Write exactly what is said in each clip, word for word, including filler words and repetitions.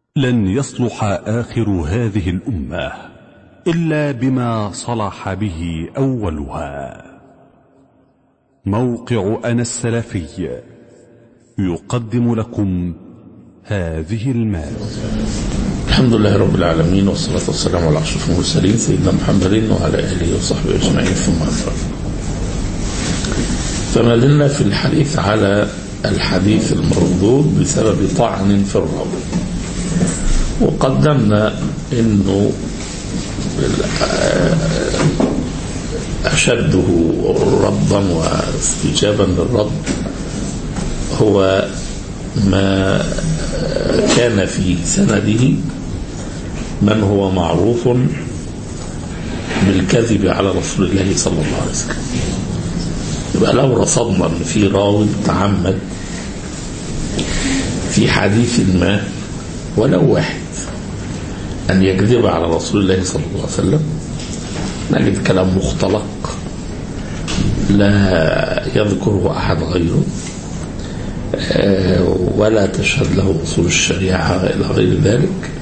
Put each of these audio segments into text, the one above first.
لن يصلح آخر هذه الأمة إلا بما صلح به أولها. موقع أنا السلفي يقدم لكم هذه المادة. الحمد لله رب العالمين، والصلاة والسلام على أشرف المرسلين سيدنا محمد وعلى آله وصحبه أجمعين، ثم أما بعد. فما زلنا في الحديث على الحديث المردود بسبب طعن في الراوي، وقدمنا إنه أشده ردا واستجابا للرد هو ما كان في سنده من هو معروف بالكذب على رسول الله صلى الله عليه وسلم. يبقى لو رصدنا ان في راوي تعمد في حديث ما ولو واحد ان يكذب على رسول الله صلى الله عليه وسلم، نجد كلام مختلق لا يذكره احد غيره ولا تشهد له أصول الشريعة إلى غير ذلك،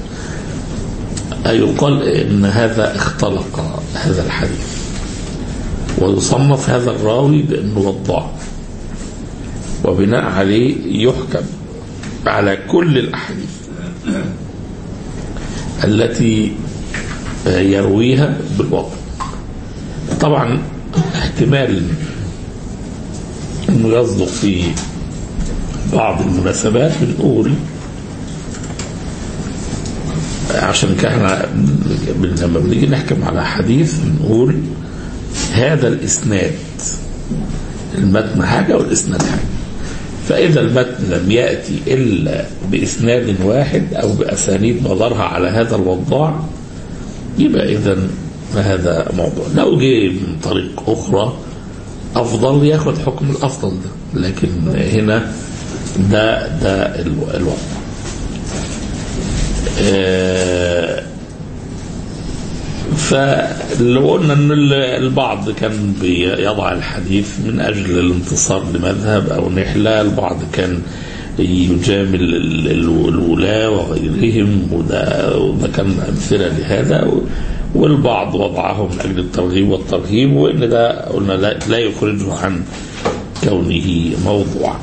يقال إن هذا اختلق هذا الحديث ويصنف هذا الراوي بأنه وضاع، وبناء عليه يحكم على كل الأحاديث التي يرويها بالوضع. طبعا احتمال أنه يصدق في بعض المناسبات بنقول عشان كنا لما بنيجي نحكم على حديث بنقول هذا الإسناد، المتن حاجة والإسناد حاجة. فإذا المتن لم يأتي إلا بإسناد واحد أو بأسانيد مدارها على هذا الوضاع، يبقى إذن هذا موضوع. لو جه من طريق أخرى أفضل ياخد حكم الأفضل ده، لكن هنا ده ده الوضع. اه فلو قلنا ان البعض كان بيضع الحديث من اجل الانتصار لمذهب او نحله، البعض كان يجامل الولاة وغيرهم، وده, وده كان امثله لهذا، والبعض وضعه من اجل الترغيب والترهيب، وان ده قلنا لا يخرجه عن كونه موضوعا.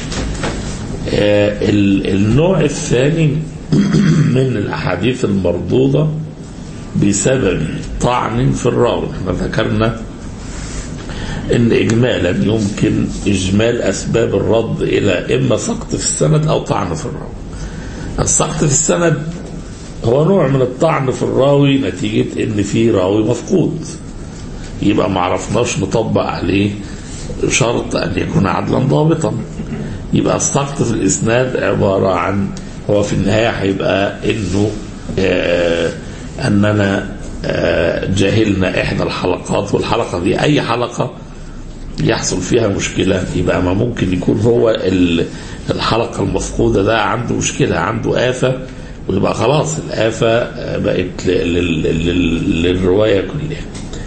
النوع الثاني من الأحاديث المردودة بسبب طعن في الراوي. احنا ذكرنا ان اجمالا يمكن اجمال اسباب الرد الى اما سقط في السند او طعن في الراوي. السقط في السند هو نوع من الطعن في الراوي نتيجة ان في راوي مفقود، يبقى ما عرفناش نطبق عليه شرط ان يكون عدلا ضابطا. يبقى السقط في الإسناد عبارة عن هو في النهاية هيبقى إنه آه أننا آه جاهلنا إحدى الحلقات، والحلقة دي أي حلقة يحصل فيها مشكلة يبقى ما ممكن يكون هو الحلقة المفقودة ده عنده مشكلة، عنده آفة، ويبقى خلاص الآفة بقت للرواية كلها.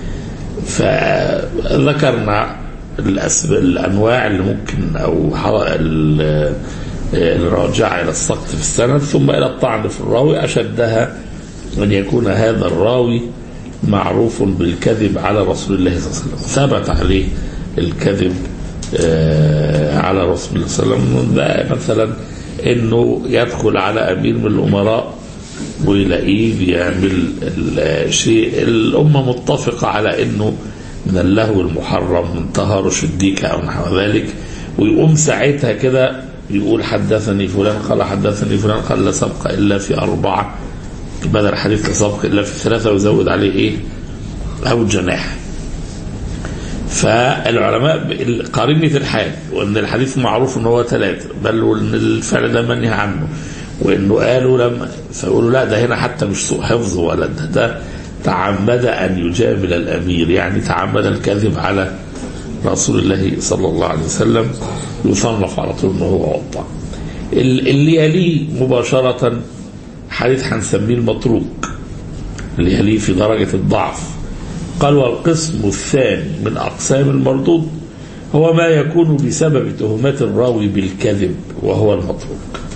فذكرنا الأنواع اللي ممكن أو الراجعة إلى السقط في السند ثم إلى الطعن في الراوي. أشدها أن يكون هذا الراوي معروف بالكذب على رسول الله صلى الله عليه وسلم، ثبت عليه الكذب على رسول الله صلى الله عليه وسلم. ده مثلا إنه يدخل على أمير من الأمراء ويلاقيه بيعمل الشيء الأمة متفقة على إنه من اللهو المحرم، من تهارش الديكة أو نحو ذلك، ويقوم ساعتها كده يقول حدثني فلان قال حدثني فلان قال لا سبق إلا في أربعة، بدل حديث لا سبق إلا في ثلاثة، ويزود عليه إيه أو جناح. فالعلماء قارنة الحال، وأن الحديث معروف أنه هو ثلاثة، بل وأن الفعل ده منهي عنه، وأنه قالوا لما فيقولوا لا ده هنا حتى مش سوء حفظ ولا ده, ده تعمد أن يجامل الأمير، يعني تعمد الكذب على رسول الله صلى الله عليه وسلم، يصنف على طول أنه هو وضع. اللي يليه مباشرة حديث هنسميه المتروك، اللي يليه في درجة الضعف. قال والقسم الثاني من أقسام المردود هو ما يكون بسبب تهمات الراوي بالكذب وهو المتروك،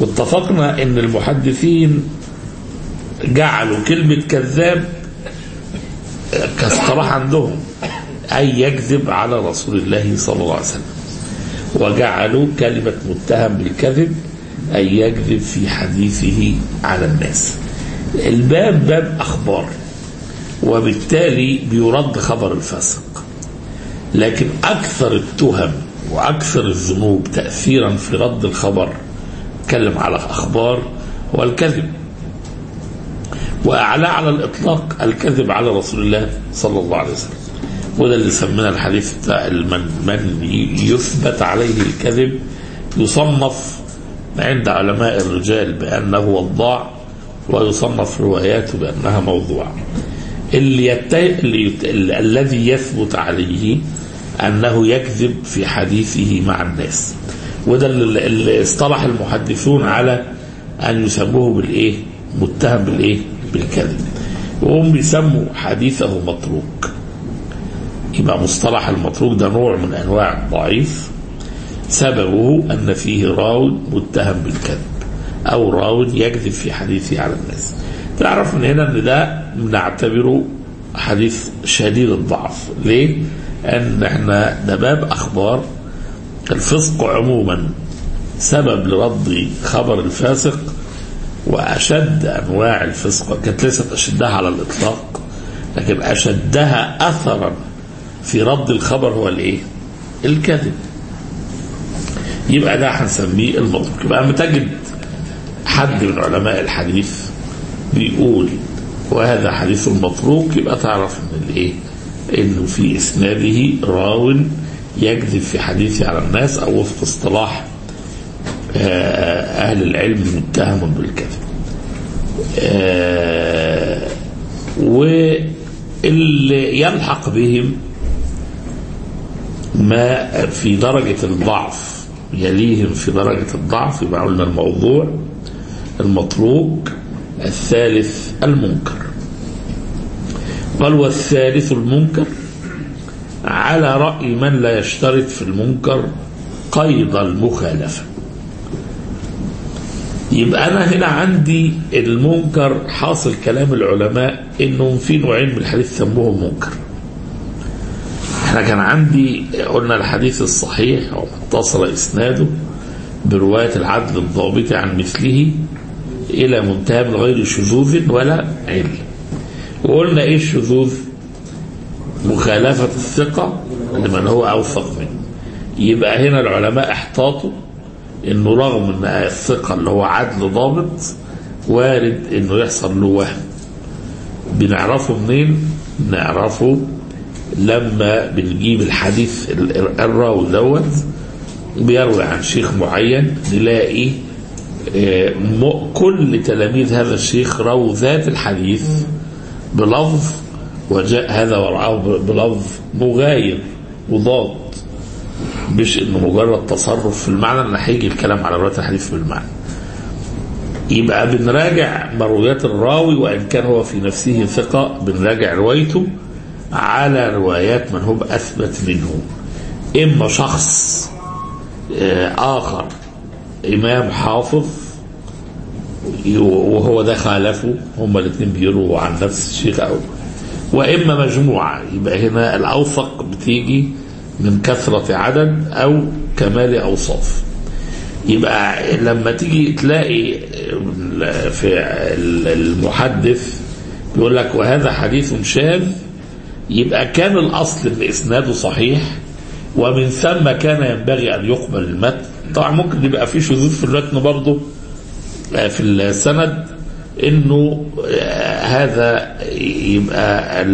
واتفقنا ان المحدثين جعلوا كلمة كذاب كاصطلاح عندهم أي يكذب على رسول الله صلى الله عليه وسلم، وجعلوا كلمة متهم بالكذب أي يكذب في حديثه على الناس. الباب باب أخبار، وبالتالي بيرد خبر الفاسق، لكن أكثر التهم وأكثر الذنوب تأثيرا في رد الخبر تكلم على أخبار والكذب، وأعلى على الإطلاق الكذب على رسول الله صلى الله عليه وسلم. وده اللي سمينا الحديث بتاع من, من يثبت عليه الكذب يصنف عند علماء الرجال بأنه وضاع، ويصنف رواياته بأنها موضوع. اللي يتي... اللي يت... الذي يثبت عليه أنه يكذب في حديثه مع الناس، وده اللي اصطلح المحدثون على أن يسموه بالإيه؟ متهم بالإيه؟ بالكذب، وهم بيسموا حديثه متروك. يبقى مصطلح المتروك ده نوع من أنواع الضعيف، سببه أن فيه راو متهم بالكذب أو راو يكذب في حديثه على الناس. تعرف من هنا أن ده نعتبره حديث شديد الضعف. ليه؟ أن احنا ده باب أخبار. الفسق عموما سبب لرد خبر الفاسق، وأشد أنواع الفسق كانت ليست أشدها على الإطلاق، لكن أشدها أثرا في رد الخبر هو الإيه؟ الكذب. يبقى ده هنسميه المتروك. يبقى متجد حد من علماء الحديث بيقول وهذا حديث المتروك، يبقى تعرف ان الايه؟ انه في اسناده راو يكذب في حديثه على الناس، او وفق اصطلاح اهل العلم متهم بالكذب. واللي يلحق بهم ما في درجة الضعف يليهم في درجة الضعف، يبقى قلنا الموضوع، المتروك، الثالث المنكر. قال والثالث المنكر على رأي من لا يشترط في المنكر قيد المخالفة. يبقى أنا هنا عندي المنكر حاصل كلام العلماء إنهم في نوعين من الحديث سموهم منكر. احنا كان عندي قلنا الحديث الصحيح ومتصل إسناده برواية العدل الضابط عن مثله إلى منتهى من غير شذوذ ولا علة. وقلنا إيه الشذوذ؟ مخالفة الثقة لمن هو أوثق منه. يبقى هنا العلماء احتاطوا إنه رغم إن الثقة اللي هو عدل ضابط وارد إنه يحصل له وهم. بنعرفه منين؟ نعرفه لما بنجيب الحديث الراوي دوت بيروي عن شيخ معين، نلاقي كل تلاميذ هذا الشيخ رووا ذات الحديث بلفظ، وجاء هذا ورعاه بلفظ مغاير مضاد، مش انه مجرد تصرف في المعنى، ان هيجي الكلام على رواية الحديث بالمعنى. يبقى بنراجع مرويات الراوي وان كان هو في نفسه ثقة، بنراجع روايته على روايات من هو اثبت منه، اما شخص اخر امام حافظ وهو ده خالفه، هما الاثنين بيروا عن نفس الشيخ، او واما مجموعه. يبقى هنا الاوثق بتيجي من كثره عدد او كمال اوصاف. يبقى لما تيجي تلاقي في المحدث بيقول لك وهذا حديث شاذ، يبقى كان الاصل ان اسناده صحيح، ومن ثم كان ينبغي ان يقبل المتن. طبعا ممكن يبقى في شذوذ في المتن برضه في السند، انه هذا يبقى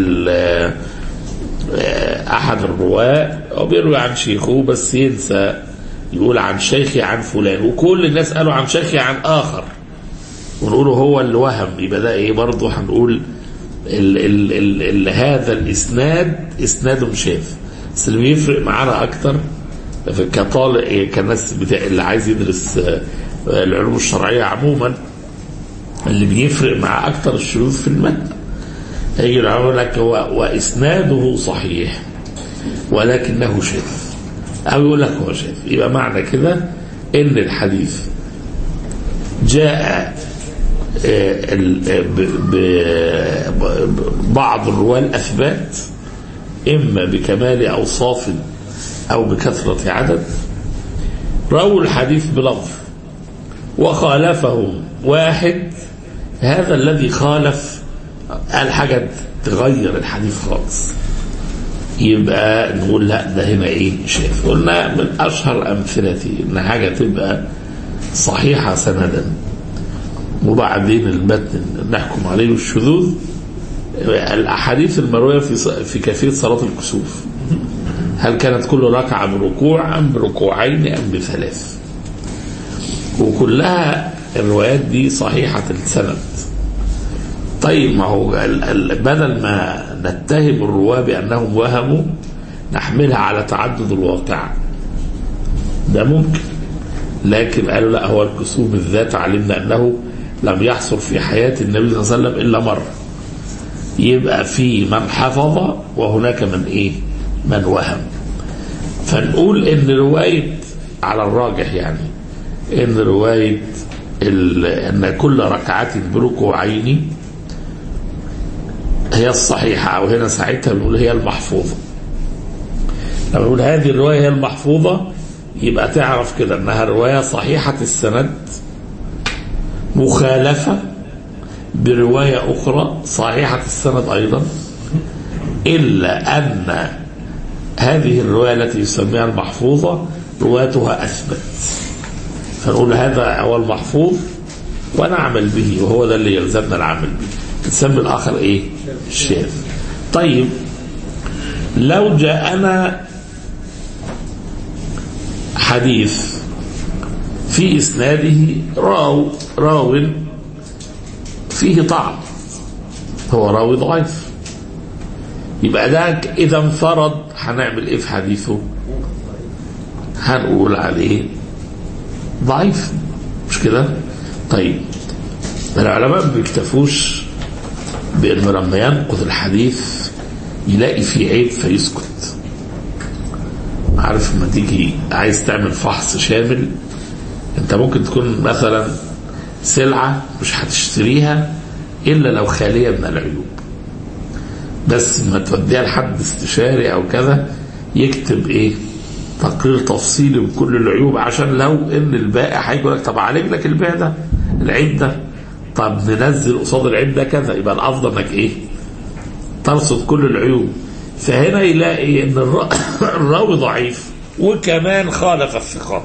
احد الرواه وبيروي عن شيخه بس ينسى يقول عن شيخي عن فلان، وكل الناس قالوا عن شيخي عن اخر، ونقوله هو اللي وهم. يبقى ده ايه برضه؟ هنقول ال ال ال ال هذا الاسناد اسناد شاذ. بس اللي بيفرق معانا اكتر كطالب كناس بتاع اللي عايز يدرس العلوم الشرعيه عموما، اللي بيفرق مع اكتر الشذوذ في المتن. هيجي يقول لك هو واسناده صحيح ولكنه شاذ، او يقول لك هو شاذ. يبقى معنى كده ان الحديث جاء بعض الرواة الأثبات إما بكمال أوصاف أو بكثرة عدد رووا الحديث بلفظ وخالفهم واحد، هذا الذي خالف قال حاجة تغير الحديث خالص، يبقى نقول لا ده هنا ايه شاف. قلنا من اشهر امثلتي ان حاجه تبقى صحيحه سندا وبعدين المتن نحكم عليه بالشذوذ، الاحاديث المرويه في في كيفيه صلاه الكسوف، هل كانت كل ركعه بركوع ام بركوعين ام بثلاث، وكلها الروايات دي صحيحه السند. طيب ما هو بدل ما نتهم الرواه بأنهم وهموا نحملها على تعدد الواقع، ده ممكن، لكن قالوا لا هو الكسوف بالذات علمنا أنه لم يحصل في حياة النبي صلى الله عليه وسلم إلا مرة، يبقى في من حفظ وهناك من إيه من وهم. فنقول إن رواية على الراجح يعني إن رواية أن كل ركعات بركوعين هي الصحيحة، أو هنا ساعتها بنقول هي المحفوظة. لما نقول هذه الرواية هي المحفوظة يبقى تعرف كده أنها رواية صحيحة السند مخالفة برواية أخرى صحيحة السند أيضا، إلا أن هذه الرواية التي يسميها المحفوظة رواتها أثبت، فنقول هذا هو المحفوظ ونعمل به، وهو ده اللي يلزمنا العمل به، تسمي الآخر إيه الشاذ. طيب لو جاءنا حديث في إسناده راو راو فيه طعن، هو راوي ضعيف، يبقى ده إذا انفرد هنعمل إيه في حديثه؟ هنقول عليه ضعيف، مش كده؟ طيب العلماء ما بيكتفوش بأنه لما ينقض الحديث يلاقي فيه عيب فيسكت. عارف لما تيجي عايز تعمل فحص شامل، انت ممكن تكون مثلا سلعة مش هتشتريها إلا لو خالية من العيوب، بس ما توديها لحد استشاري أو كذا يكتب إيه تقرير تفصيلي بكل العيوب، عشان لو إن البائع هيقول لك طب عالج لك البيع ده العيب ده، طب ننزل قصاد العيب ده كذا، يبقى الأفضل انك إيه ترصد كل العيوب. فهنا يلاقي إن الراوي ضعيف وكمان خالف الثقات،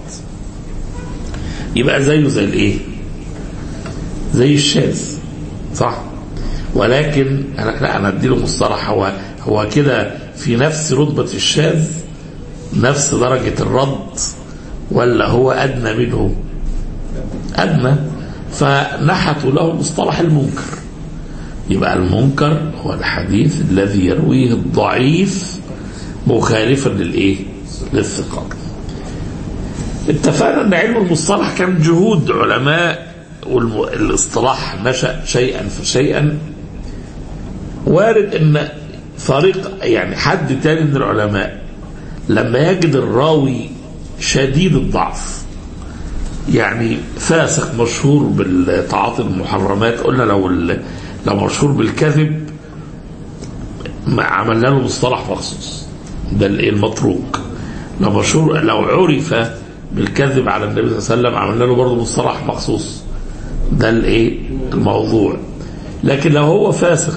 يبقى زيه زي الإيه زي الشاذ، صح؟ ولكن أنا لا أنا أديله مصطلح هو هو كده في نفس رتبة الشاذ، نفس درجة الرد، ولا هو أدنى منه؟ أدنى، فنحتوا له مصطلح المنكر. يبقى المنكر هو الحديث الذي يرويه الضعيف مخالفا للإيه للثقة. اتفقنا أن علم المصطلح كان جهود علماء، والاصطلاح نشأ شيئا فشيئا. وارد ان فريق يعني حد تاني من العلماء لما يجد الراوي شديد الضعف، يعني فاسق مشهور بالتعاطي المحرمات، قلنا لو لو مشهور بالكذب عملنا له مصطلح مخصوص، ده المتروك. لو مشهور لو عرف بالكذب على النبي صلى الله عليه وسلم عملنا له برضه مصطلح مخصوص، ده الايه الموضوع. لكن لو هو فاسق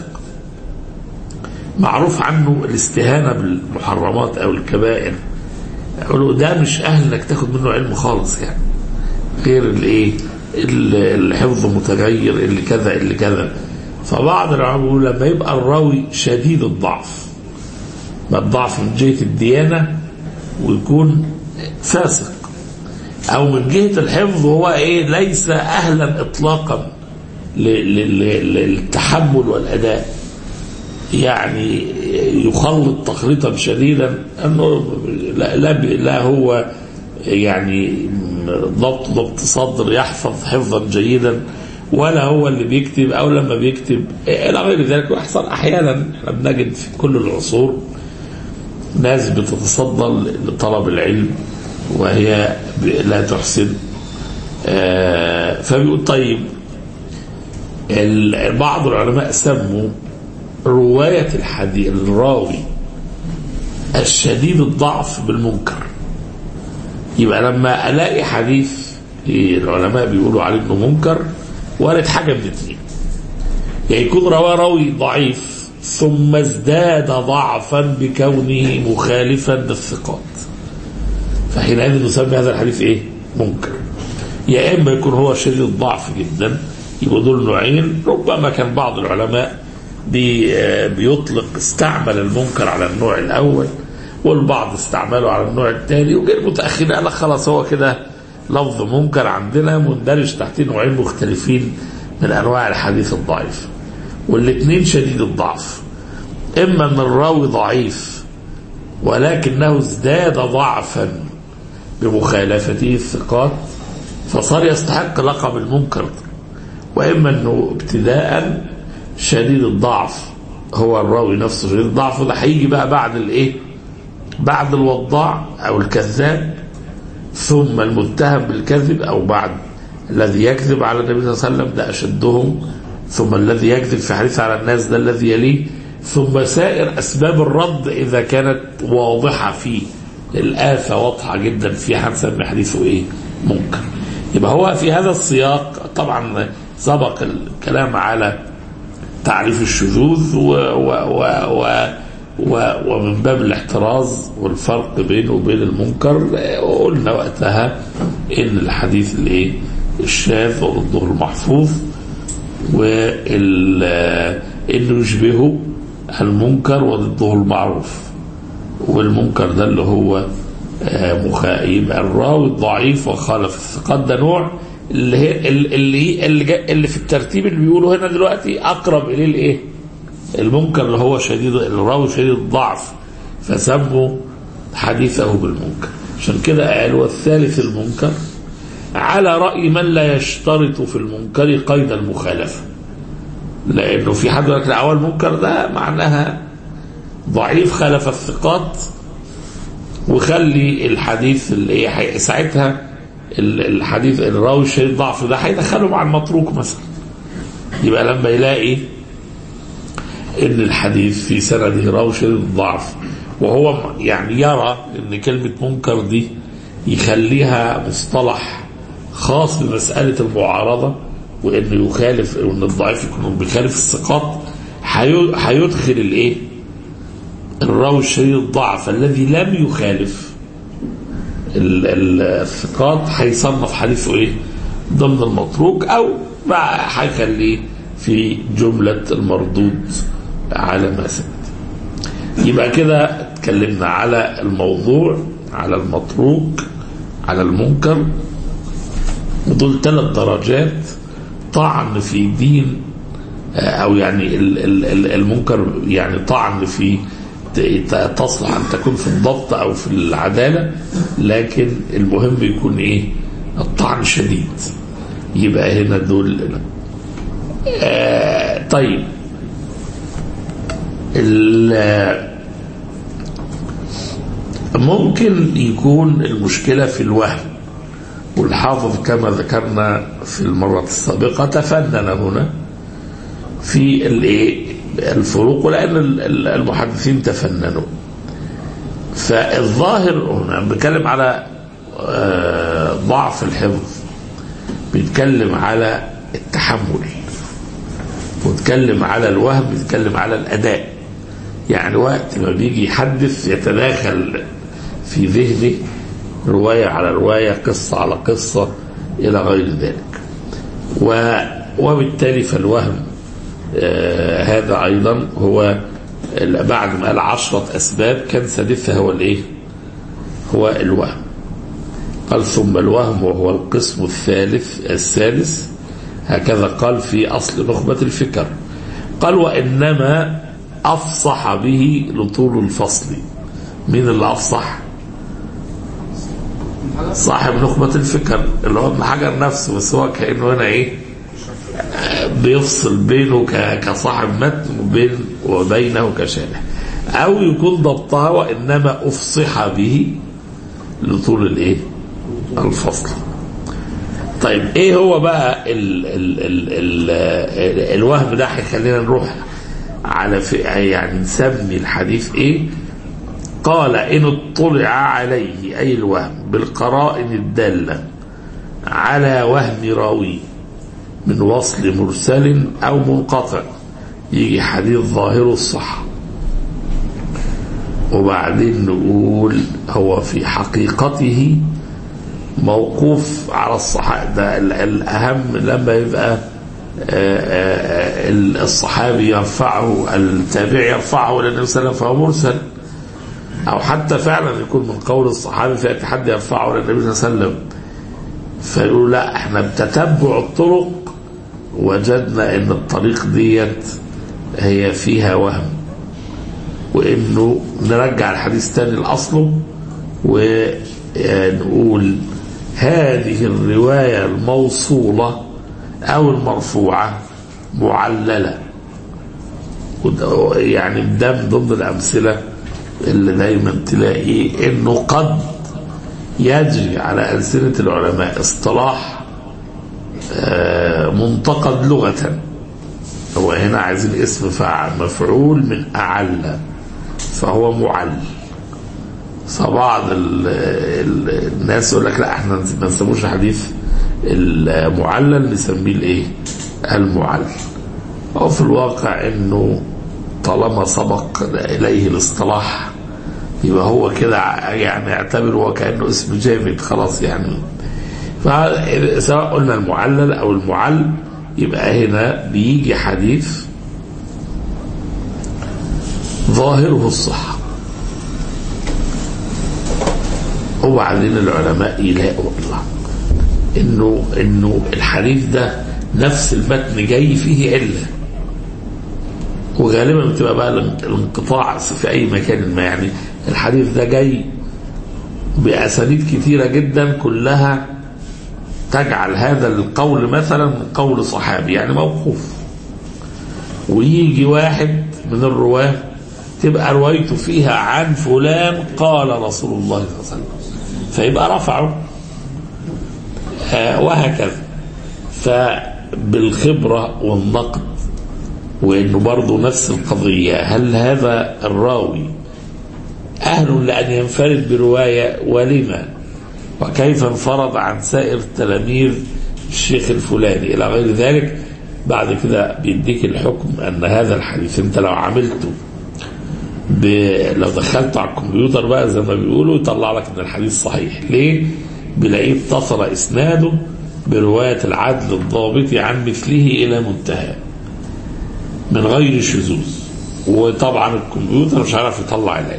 معروف عنه الاستهانة بالمحرمات او الكبائر، يقولوا ده مش اهل انك تاخد منه علم خالص، يعني غير الايه الحفظ متغير اللي كذا اللي كذا. فبعض العلماء لما يبقى الراوي شديد الضعف، ما الضعف من جهة الديانة ويكون فاسق، او من جهة الحفظ هو ايه ليس اهلا اطلاقا للتحمل والاداء، يعني يخلط تخليطا شديدا، انه لا, لا, لا هو يعني ضبط ضبط صدر يحفظ حفظا جيدا، ولا هو اللي بيكتب، او لما بيكتب الى غير ذلك. ويحصل احيانا احنا بنجد في كل العصور ناس بتتصدى لطلب العلم وهي لا تحسن آه فبيقول طيب بعض العلماء سموا رواية الحديث الراوي الشديد الضعف بالمنكر. يبقى لما ألاقي حديث العلماء بيقولوا عليه انه منكر وارد حاجة من اثنين، يعني يكون رواه راوي ضعيف ثم ازداد ضعفا بكونه مخالفا للثقات، فحينئذ نسمي هذا الحديث ايه؟ منكر. يا اما يكون هو شديد الضعف جدا، يبقى دول نوعين. ربما كان بعض العلماء بي بيطلق استعمل المنكر على النوع الاول والبعض استعمله على النوع الثاني، وجاء المتاخرين قال لك خلاص هو كده لفظ منكر عندنا مندرج تحت نوعين مختلفين من انواع الحديث الضعيف، والاثنين شديد الضعف. اما ان الراوي ضعيف ولكنه ازداد ضعفا بمخالفته الثقات فصار يستحق لقب المنكر، واما انه ابتداء شديد الضعف هو الراوي نفسه شديد الضعف، وده هيجي بقى بعد الايه؟ بعد الوضاع او الكذاب، ثم المتهم بالكذب، او بعد الذي يكذب على النبي صلى الله عليه وسلم ده اشدهم، ثم الذي يكذب في حديث على الناس ده الذي يليه، ثم سائر اسباب الرد اذا كانت واضحه فيه الآفة واضحه جدا فيها هنسمي حديثه ايه؟ منكر. يبقى هو في هذا السياق طبعا سبق الكلام على تعريف الشذوذ و و و و و ومن باب الاحتراز والفرق بينه وبين المنكر قلنا وقتها ان الحديث الايه؟ الشاذ وضده المحفوظ، وانه يشبهه المنكر وضده المعروف، والمنكر ده اللي هو يبقى الراوي الضعيف وخالف الثقات ده نوع اللي هي اللي اللي, اللي في الترتيب اللي بيقولوا هنا دلوقتي اقرب اليه الايه؟ المنكر اللي هو شديد الراوي شديد الضعف، فسموا حديثه بالمنكر. عشان كده قالوا الثالث المنكر على رأي من لا يشترط في المنكر قيد المخالفة، لأنه في حد يقول لك الأول المنكر ده معناها ضعيف خالف الثقات، وخلي الحديث اللي ساعتها الحديث الراوي شديد الضعف ده هيدخله مع المتروك مثلا. يبقى لما يلاقي ان الحديث في سنده راوي شديد الضعف وهو يعني يرى ان كلمة منكر دي يخليها مصطلح خاص بمسألة المعارضة، وانه يخالف وان الضعيف يكون بيخالف الثقات، هيدخل الايه؟ الراوي الشديد الضعف الذي لم يخالف الثقات هيصنف حديثه ايه؟ ضمن المتروك، او هيخليه في جملة المردود على ما سبق. يبقى كده اتكلمنا على الموضوع، على المتروك، على المنكر، ودول ثلاث درجات طعن في دين، او يعني المنكر يعني طعن في تصلح ان تكون في الضبط او في العدالة، لكن المهم يكون ايه؟ الطعن شديد. يبقى هنا دول آه طيب ممكن يكون المشكلة في الوهم، والحافظ كما ذكرنا في المرة السابقة تفنن هنا في الفروق، ولأن المحدثين تفننوا. فالظاهر هنا بنتكلم على ضعف الحفظ، بنتكلم على التحمل، ونتكلم على الوهم، بنتكلم على الأداء. يعني وقت ما بيجي يحدث يتداخل في ذهنه رواية على رواية، قصة على قصة إلى غير ذلك، وبالتالي فالوهم آه هذا أيضا هو بعد ما قال عشرة أسباب كان سادسها هو الإيه؟ هو الوهم. قال ثم الوهم وهو القسم الثالث السادس، هكذا قال في أصل نخبة الفكر. قال وإنما أفصح به لطول الفصل. مين اللي أفصح؟ صاحب نخبة الفكر اللي هو ابن حجر نفسه، بس هو كأنه هنا إيه؟ بيفصل بينه كصاحب متن وبين وبينه كشارح، أو يكون ضبطها وإنما أفصح به لطول الإيه؟ الفصل. طيب ايه هو بقى ال ال ال ال ال الوهم ده؟ هيخلينا نروح على يعني نسمي الحديث ايه؟ قال إن اطلع عليه أي الوهم بالقرائن الدالة على وهم راوي من وصل مرسل أو منقطع يجي حديث ظاهره الصحة، وبعدين نقول هو في حقيقته موقوف على الصحابة. ده الأهم لما يبقى الصحابي يرفعه، التابع يرفعه إلى النبي صلى الله عليه وسلم فهو مرسل، أو حتى فعلا يكون من قول الصحابي فيأتي حد يرفعه إلى النبي صلى الله عليه وسلم فيقولوا لا احنا بتتبع الطرق وجدنا ان الطريق ديت هي فيها وهم، وانه نرجع الحديث تاني لأصله ونقول هذه الرواية الموصولة او المرفوعة معللة. يعني ده من ضمن الأمثلة اللي دايما تلاقي انه قد يجري على ألسنة العلماء اصطلاح منتقد لغة، هو هنا عايزين اسم فاعل مفعول من أعلى فهو معل. فبعض الناس يقول لك لا احنا ما نسموش حديث المعلل، نسميه الايه؟ المعل. او في الواقع انه طالما سبق اليه الاصطلاح يبقى هو كده يعني اعتبره وكأنه اسم جامد خلاص يعني. فسواء قلنا المعلل او المعل يبقى هنا بيجي حديث ظاهره الصحة، وبعدين العلماء يلاقوا الله انه انه الحديث ده نفس المتن جاي فيه علة، وغالبا بتبقى بقى الانقطاع في اي مكان ما. يعني الحديث ده جاي بأسانيد كثيرة جدا كلها تجعل هذا القول مثلا قول صحابي يعني موقوف، ويجي واحد من الرواه تبقى روايته فيها عن فلان قال رسول الله صلى الله عليه وسلم فيبقى رفعه آه وهكذا. فبالخبرة والنقد وإنه برضو نفس القضية، هل هذا الراوي أهل لأن ينفرد برواية ولما، وكيف انفرد عن سائر تلاميذ الشيخ الفلاني إلى غير ذلك. بعد كده بيديك الحكم أن هذا الحديث أنت لو عملته ب... لو دخلته على الكمبيوتر بقى زي ما بيقولوا يطلع لك أن الحديث صحيح. ليه؟ بلاقيه اتصل إسناده برواية العدل الضابط عن مثله إلى منتهى من غير شذوذ، وطبعا الكمبيوتر مش عارف يطلع العلم،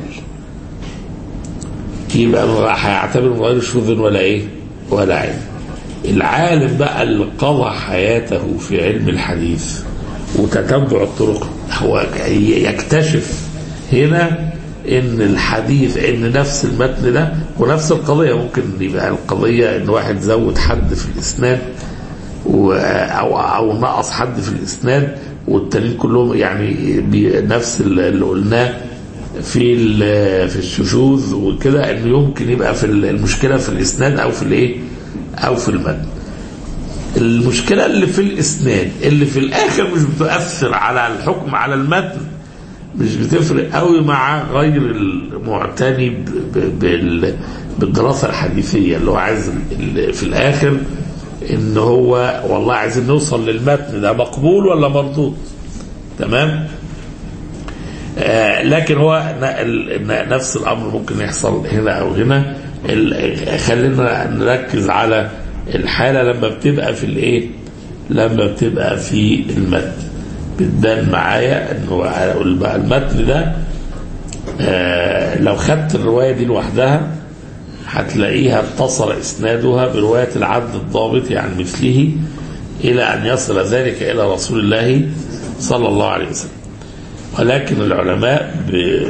يبقى هيعتبر من غير شذوذ ولا ايه ولا علم. العالم بقى اللي قضى حياته في علم الحديث وتتبع الطرق هو يكتشف هنا ان الحديث ان نفس المتن ده ونفس القضية، ممكن يبقى القضية ان واحد زود حد في الاسناد او او نقص حد في الاسناد والتانيين كلهم يعني بنفس اللي قلناه في في الشذوذ وكده، انه يمكن يبقى في المشكله في الاسناد او في الايه او في المتن. المشكله اللي في الاسناد اللي في الاخر مش بتؤثر على الحكم على المتن، مش بتفرق قوي مع غير المعتني بالدراسه الحديثيه اللي هو عايز في الاخر ان هو والله عايزين نوصل للمتن ده مقبول ولا مردود. تمام. آه لكن هو نفس الامر ممكن يحصل هنا او هنا. خلينا نركز على الحاله لما بتبقى في الايه لما بتبقى في المتن. بتبان معايا انه بقى المتن ده آه لو خدت الروايه دي لوحدها هتلاقيها اتصل اسنادها بروايه العدل الضابط يعني مثله الى ان يصل ذلك الى رسول الله صلى الله عليه وسلم. ولكن العلماء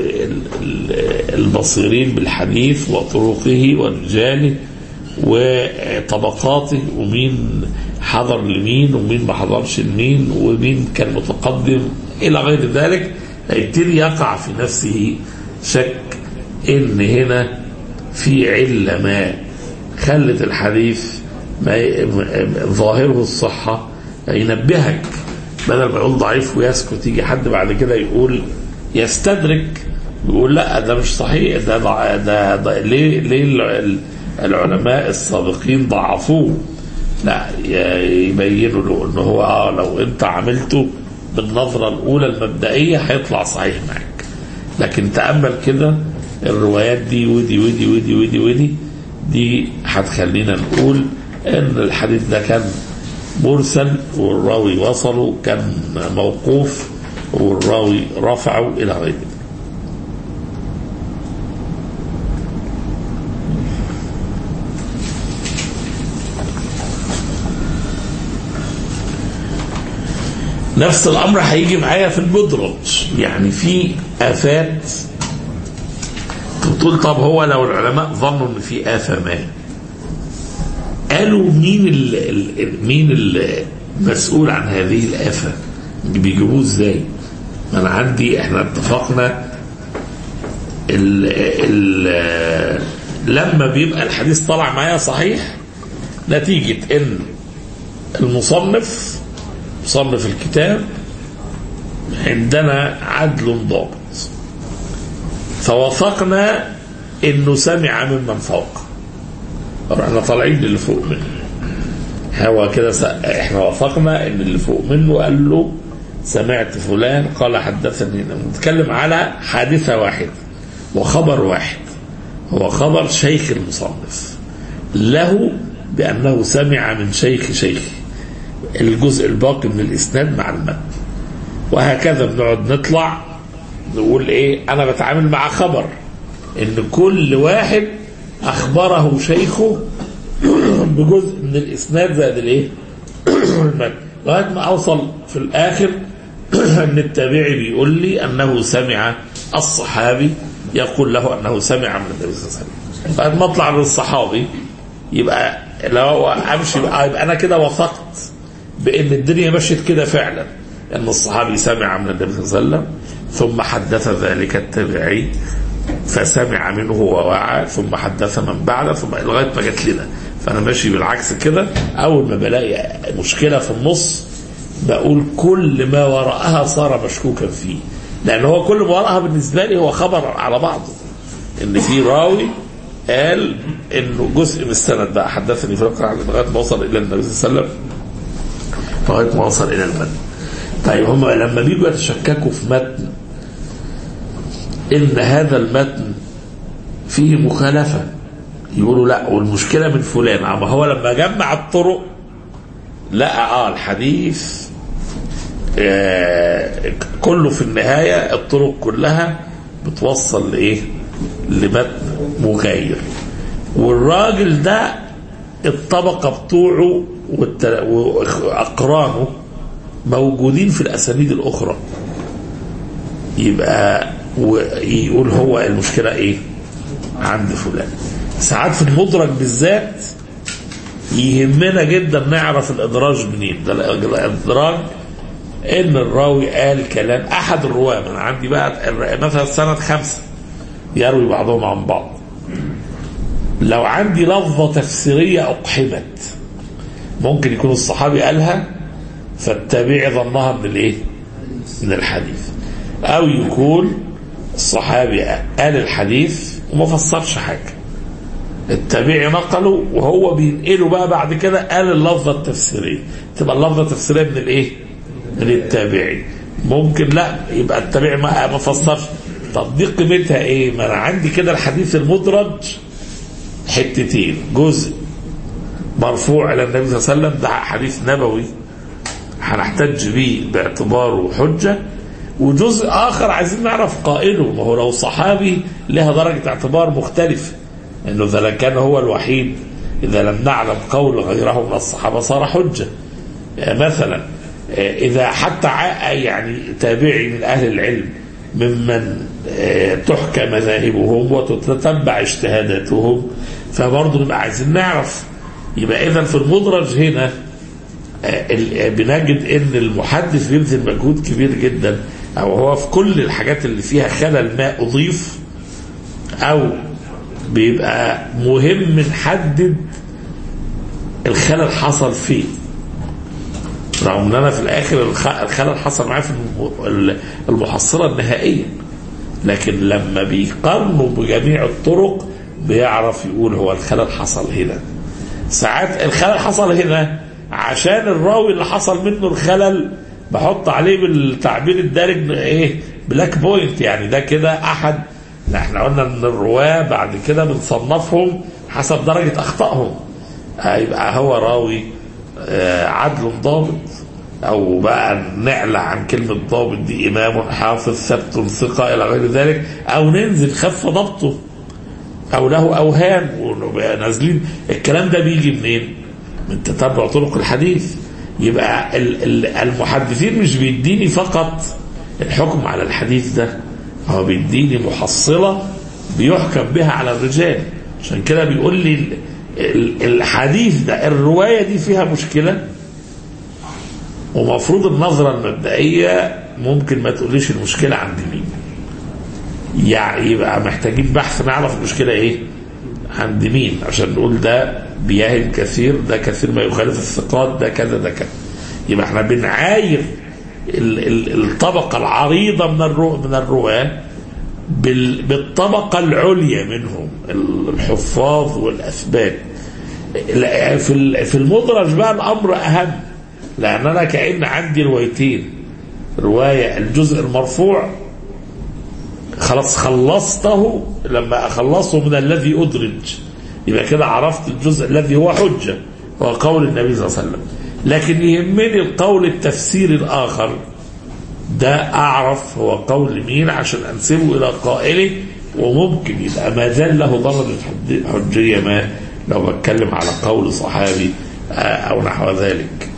البصيرين بالحديث وطرقه ورجاله وطبقاته ومين حضر لمين ومين ما حضرش لمين ومين كان متقدم إلى غير ذلك، يبتدي يقع في نفسه شك إن هنا في علة ما خلت الحديث ظاهره الصحة ينبهك، بدل ما يقول ضعيف ويسكت يجي حد بعد كده يقول يستدرك يقول لا ده مش صحيح، ده, ده, ده, ده ليه ليه العلماء السابقين ضعفوه، لا يبينوا له ان هو اه لو انت عملته بالنظرة الاولى المبدئية هيطلع صحيح معك، لكن تأمل كده الروايات دي ودي ودي ودي ودي ودي دي هتخلينا نقول ان الحديث ده كان مرسل والراوي وصله، كان موقوف والراوي رفعه الى غير ذلك. نفس الامر هيجي معايا في المدرج، يعني في آفات تقول طب هو لو العلماء ظنوا ان في آفة ما قالوا مين ال مين المسؤول عن هذه الآفة؟ بيجيبوه ازاي؟ انا عندي احنا اتفقنا ال ال لما بيبقى الحديث طلع معايا صحيح نتيجة ان المصنف مصنف الكتاب عندنا عدل ضابط، فوثقنا انه سمع ممن فوق، احنا طالعين للي فوق منه، هو كده احنا وثقنا ان اللي فوق منه قال له سمعت فلان قال حدثني. نتكلم على حادثة واحدة وخبر واحد، هو خبر شيخ المصنف له بأنه سمع من شيخ شيخ، الجزء الباقي من الإسناد مع المتن، وهكذا بنقعد نطلع نقول ايه، انا بتعامل مع خبر ان كل واحد اخبره شيخه بجزء من الاسناد زائد الايه المتن، لغايه ما اوصل في الاخر ان التابعي بيقول لي انه سمع الصحابي يقول له انه سمع من النبي صلى الله عليه وسلم، بعد ما اطلع للصحابي يبقى لو امشي يبقى انا كده وثقت بان الدنيا مشيت كده فعلا، ان الصحابي سمع من النبي صلى الله عليه وسلم ثم حدث ذلك التابعي فسمع منه ووعى ثم حدث من بعده ثم لغايه ما جت لنا، فانا ماشي بالعكس كده. اول ما بلاقي مشكله في النص بقول كل ما وراءها صار مشكوكا فيه، لان هو كل ما وراءها بالنسبه لي هو خبر على بعضه، ان في راوي قال انه جزء من السند بقى حدثني في لغايه ما وصل الى النبي صلى الله عليه وسلم لغايه ما وصل الى المتن. طيب هم لما بيجوا يتشككوا في متن ان هذا المتن فيه مخالفه يقولوا لا والمشكله من فلان، اما هو لما جمع الطرق لقى اه الحديث آه كله في النهايه الطرق كلها بتوصل لايه؟ لمتن مغاير، والراجل ده الطبقه بتوعه واقرانه موجودين في الاسانيد الاخرى، يبقى ويقول هو المشكله ايه؟ عند فلان. ساعات في المدرج بالذات يهمنا جدا نعرف الادراج منين. ده الادراج ان الراوي قال كلام احد الرواه، انا عندي بقى مثلا سند خمسه يروي بعضهم عن بعض، لو عندي لفظه تفسيريه اقحمت ممكن يكون الصحابي قالها فالتابعي ظنها من الايه؟ من الحديث، او يكون الصحابي قال الحديث وما فسرش حاجه، التابعي نقله وهو بينقله بقى بعد كده قال اللفظه التفسيريه، تبقى اللفظه التفسيريه من الايه؟ من التابعي. ممكن لا يبقى التابعي ما ما فسرش، طب دي قيمتها ايه؟ ما انا عندي كده الحديث المدرج حتتين، جزء مرفوع الى النبي صلى الله عليه وسلم ده حديث نبوي هنحتج به باعتباره حجه، وجزء اخر عايزين نعرف قائله، ما هو لو صحابي لها درجه اعتبار مختلفه، انه اذا كان هو الوحيد اذا لم نعلم قول غيره من الصحابه صار حجه. مثلا اذا حتى يعني تابعي من اهل العلم ممن تحكى مذاهبهم وتتبع اجتهاداتهم فبرضه نبقى عايزين نعرف. يبقى اذا في المدرج هنا بنجد ان المحدث بيبذل مجهود كبير جدا، او هو في كل الحاجات اللي فيها خلل ما اضيف، او بيبقى مهم نحدد الخلل حصل فيه، رغم ان انا في الاخر الخلل حصل معايا في المحصلة النهائية، لكن لما بيقارنوا بجميع الطرق بيعرف يقول هو الخلل حصل هنا. ساعات الخلل حصل هنا عشان الراوي اللي حصل منه الخلل بحط عليه بالتعبير الدارج ايه بلاك بوينت، يعني ده كده احد، احنا قلنا ان الرواه بعد كده بنصنفهم حسب درجة اخطائهم، هيبقى هو راوي عدل ضابط، او بقى نعلى عن كلمة ضابط دي امام حافظ ثبت ثقة الى غير ذلك، او ننزل خف ضبطه او له اوهام ونازلين. الكلام ده بيجي منين؟ من تتبع طرق الحديث. يبقى المحدثين مش بيديني فقط الحكم على الحديث ده، هو بيديني محصلة بيحكم بها على الرجال. عشان كده بيقول لي الحديث ده الرواية دي فيها مشكلة، ومفروض النظرة المبدئية ممكن ما تقوليش المشكلة عند مين، يعني يبقى محتاجين بحث نعرف المشكلة ايه عند مين، عشان نقول ده بيهم كثير، ده كثير ما يخالف الثقات، ده كذا ده كذا. يبقى احنا بنعاير الطبقة العريضة من الرو من الرواة بالطبقة العليا منهم الحفاظ والأثبات. في في المدرج بقى الأمر أهم، لأن أنا كأن عندي روايتين، رواية الجزء المرفوع خلاص خلصته، لما أخلصه من الذي أدرج يبقى كده عرفت الجزء الذي هو حجة هو قول النبي صلى الله عليه وسلم. لكن يهمني القول التفسيري الآخر ده أعرف هو قول مين عشان أنسبه إلى قائله، وممكن يبقى ما زال له درجة حجية ما لو بتكلم على قول صحابي أو نحو ذلك.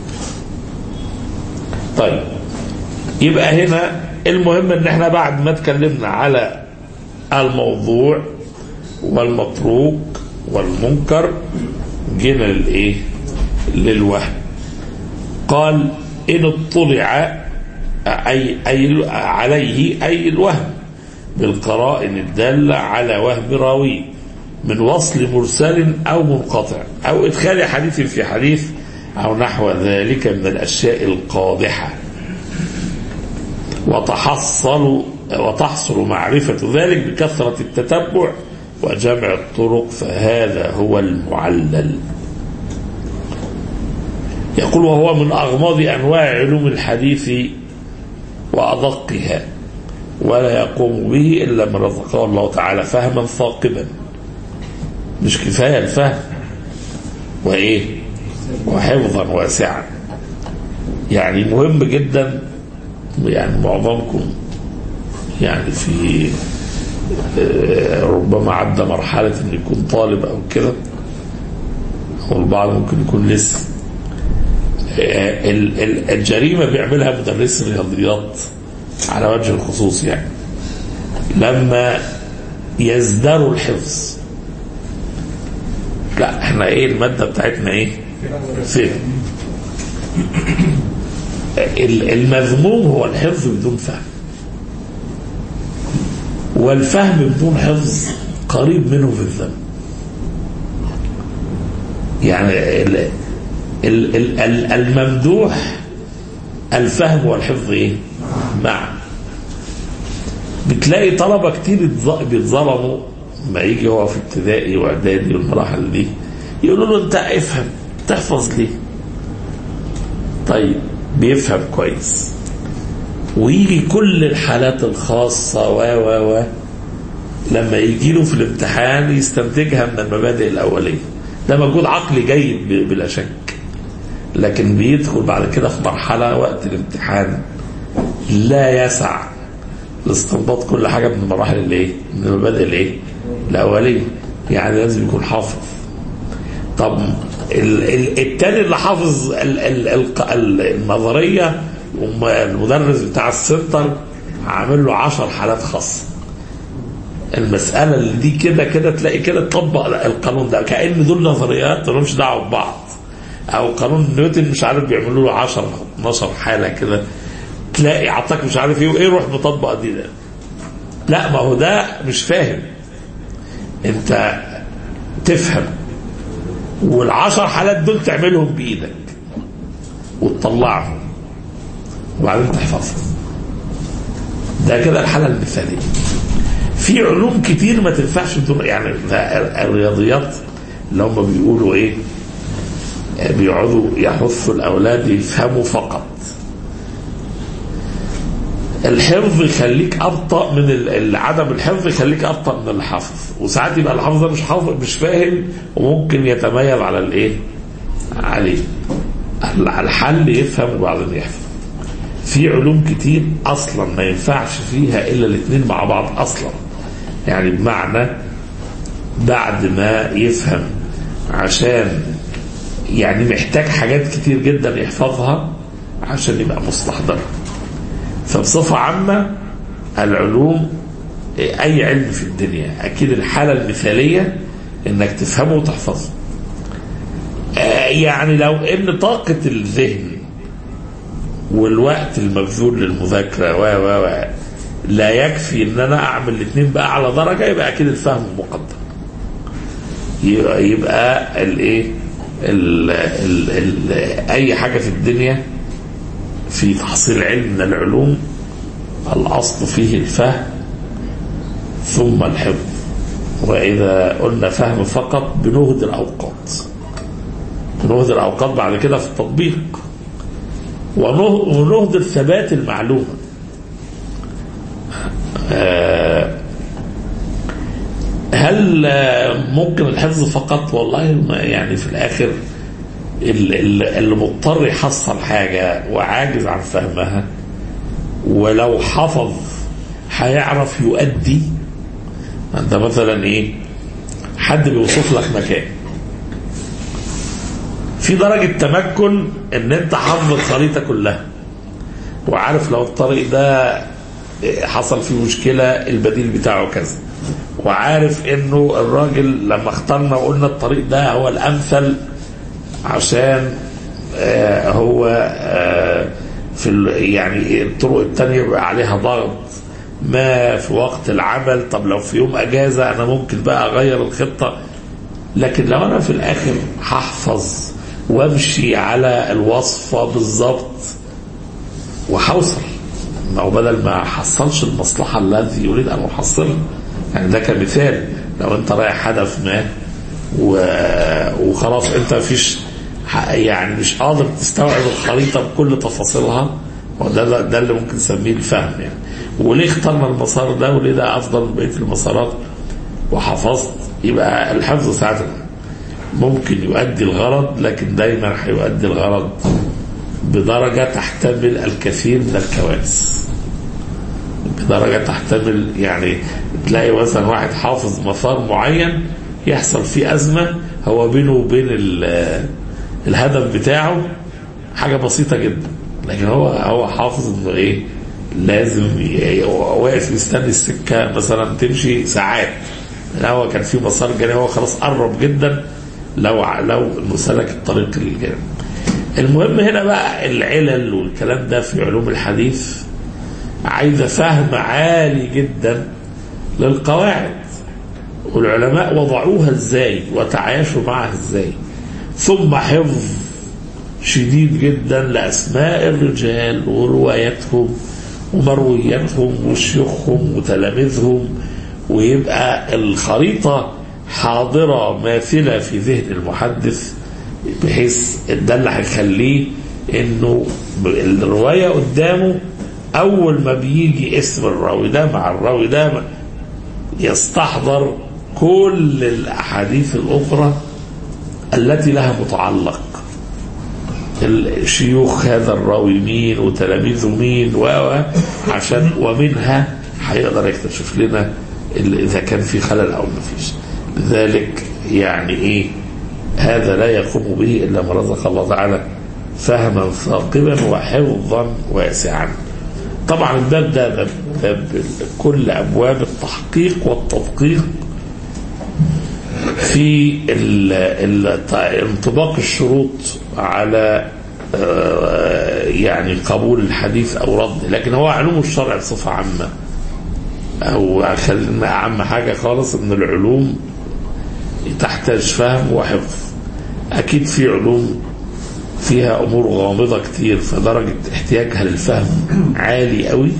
طيب يبقى هنا المهم ان احنا بعد ما اتكلمنا على الموضوع والمتروك والمنكر جينا للايه للوهم. قال ان اطلع أي, أي عليه أي الوهم بالقرائن الدالة على وهم راوي من وصل مرسل أو منقطع أو إدخال حديث في حديث أو نحو ذلك من الأشياء القادحة، وتحصل وتحصل معرفة ذلك بكثرة التتبع وجمع الطرق، فهذا هو المعلل. يقول وهو من أغمض أنواع علوم الحديث وأدقها، ولا يقوم به إلا من رزقه الله تعالى فهما ثاقبا. مش كفاية الفهم وإيه وحفظا واسعا، يعني مهم جدا. يعني معظمكم يعني في ربما عدى مرحلة ان يكون طالب او كده، والبعض ممكن يكون لسه. الجريمة بيعملها مدرس الرياضيات على وجه الخصوص، يعني لما يزدروا الحفظ. لا احنا ايه المادة بتاعتنا ايه فهم. المذموم هو الحفظ بدون فهم، والفهم بدون حفظ قريب منه في الذنب. يعني الممدوح الفهم والحفظ ايه مع. بتلاقي طلبة كتير بيتظلموا ما يجي هو في ابتدائي واعدادي والمراحل دي، يقولوا له انت افهم تحفظ ليه؟ طيب بيفهم كويس، ويجي كل الحالات الخاصة و و و لما يجي له في الامتحان يستنتجها من المبادئ الأولية. ده مجهود عقلي جيد بلا شك، لكن بيدخل بعد كده في مرحلة وقت الامتحان لا يسع لاستنباط كل حاجة من المراحل الايه من المبادئ الايه الأولية. يعني لازم يكون حافظ. طب التاني اللي حافظ النظرية المدرس بتاع السنتر عامل له عشر حالات خاصة. المسألة اللي دي كده كده تلاقي كده تطبق القانون ده كأن دول نظريات مالهمش دعوة ببعض، أو قانون نيوتن مش عارف بيعملوا له عشر اتناشر حالة كده، تلاقي عطاك مش عارف ايه وايه روح مطبق دي ده. لا ما هو ده مش فاهم. انت تفهم والعشر حالات دول تعملهم بإيدك وتطلعهم وبعدين تحفظهم. ده كده الحالة المثالية. في علوم كتير ما تنفعش بدون، يعني الرياضيات اللي هم بيقولوا ايه، بيقعدوا يحثوا الأولاد يفهموا فقط. الحفظ يخليك أبطأ من عدم الحفظ، يخليك أبطأ من الحفظ، وساعات يبقى الحفظ ده مش حافظ مش فاهم وممكن يتميز على الايه عليه. الحل يفهم وبعدين يحفظ. في علوم كتير أصلا ما ينفعش فيها إلا الاثنين مع بعض أصلا، يعني بمعنى بعد ما يفهم عشان يعني محتاج حاجات كتير جدا يحفظها عشان يبقى مستحضر. فبصفة عامة العلوم أي علم في الدنيا أكيد الحالة المثالية إنك تفهمه وتحفظه. يعني لو إن طاقة الذهن والوقت المبذول للمذاكرة و و و لا يكفي إن أنا أعمل الاثنين بقى على درجة، يبقى أكيد الفهم مقدم. يبقى الإيه ال ال ال أي حاجة في الدنيا في تحصيل علم من العلوم الأصل فيه الفهم ثم الحفظ. وإذا قلنا فهم فقط بنهد الأوقات، بنهد الأوقات بعد كده في التطبيق، ونهد الثبات المعلومة. هل ممكن الحفظ فقط؟ والله يعني في الآخر اللي مضطر يحصل حاجة وعاجز عن فهمها ولو حفظ هيعرف يؤدي. انت مثلا ايه، حد بيوصف لك مكان في درجة تمكن ان انت حافظ الخريطة كلها وعارف لو الطريق ده حصل فيه مشكلة البديل بتاعه كذا، وعارف انه الراجل لما اخترنا وقلنا الطريق ده هو الامثل عشان آه هو آه في يعني الطرق التانية بقى عليها ضغط ما في وقت العمل. طب لو في يوم اجازة انا ممكن بقى اغير الخطة. لكن لو انا في الاخر هحفظ وامشي على الوصفة بالظبط وحوصل، ما هو بدل ما حصلش المصلحة التي يريد ان احصلها. يعني ده كمثال، لو انت رايح هدف ما وخلاص انت مفيش يعني مش قادر تستوعب الخريطة بكل تفاصيلها، وده ده اللي ممكن نسميه الفهم. يعني وليه اخترنا المسار ده وليه ده افضل من بقية المسارات وحفظت. يبقى الحفظ ساعات ممكن يؤدي الغرض، لكن دايما هيؤدي الغرض بدرجة تحتمل الكثير من الكوارث، بدرجة تحتمل. يعني تلاقي مثلا واحد حافظ مسار معين يحصل فيه أزمة هو بينه وبين الهدف بتاعه حاجة بسيطة جدا، لكن هو هو حافظ انه ايه لازم واقف يستني السكة مثلا تمشي ساعات، هو كان في مسار جانبي هو خلاص قرب جدا لو لو مسلك الطريق الجانبي. المهم هنا بقى العلل والكلام ده في علوم الحديث عايزة فهم عالي جدا للقواعد، والعلماء وضعوها ازاي وتعايشوا معها ازاي، ثم حفظ شديد جدا لأسماء الرجال ورواياتهم ومروياتهم وشيوخهم وتلاميذهم، ويبقى الخريطة حاضرة ماثلة في ذهن المحدث، بحيث ده اللي هيخليه انه الرواية قدامه اول ما بيجي اسم الراوي ده مع الراوي ده يستحضر كل الاحاديث الاخرى التي لها متعلق، الشيوخ هذا الراوي مين وتلاميذه مين و عشان ومنها هيقدر يكتشف لنا اذا كان في خلل او ما فيش. لذلك يعني ايه هذا لا يقوم به الا من رزق الله تعالى فهما ثاقبا وحفظا واسعا. طبعا الباب ده باب, باب كل ابواب التحقيق والتدقيق في انطباق الشروط على يعني قبول الحديث او رد. لكن هو علوم الشرع بصفه عامه، او خلينا اعم حاجه خالص ان العلوم تحتاج فهم وحفظ. أكيد في علوم فيها أمور غامضة كتير فدرجة احتياجها للفهم عالي قوي،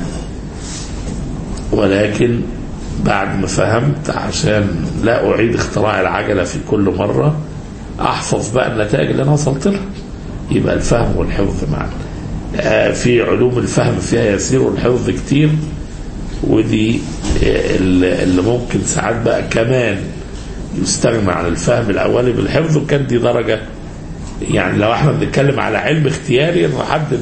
ولكن بعد ما فهمت عشان لا أعيد اختراع العجلة في كل مرة أحفظ بقى النتائج اللي أنا وصلت لها، يبقى الفهم والحفظ معا. في علوم الفهم فيها يسير والحفظ كتير، ودي اللي ممكن ساعات بقى كمان يستغنى عن الفهم الأولي بالحفظ، وكان دي درجة يعني لو احنا بنتكلم على علم اختياري انه حد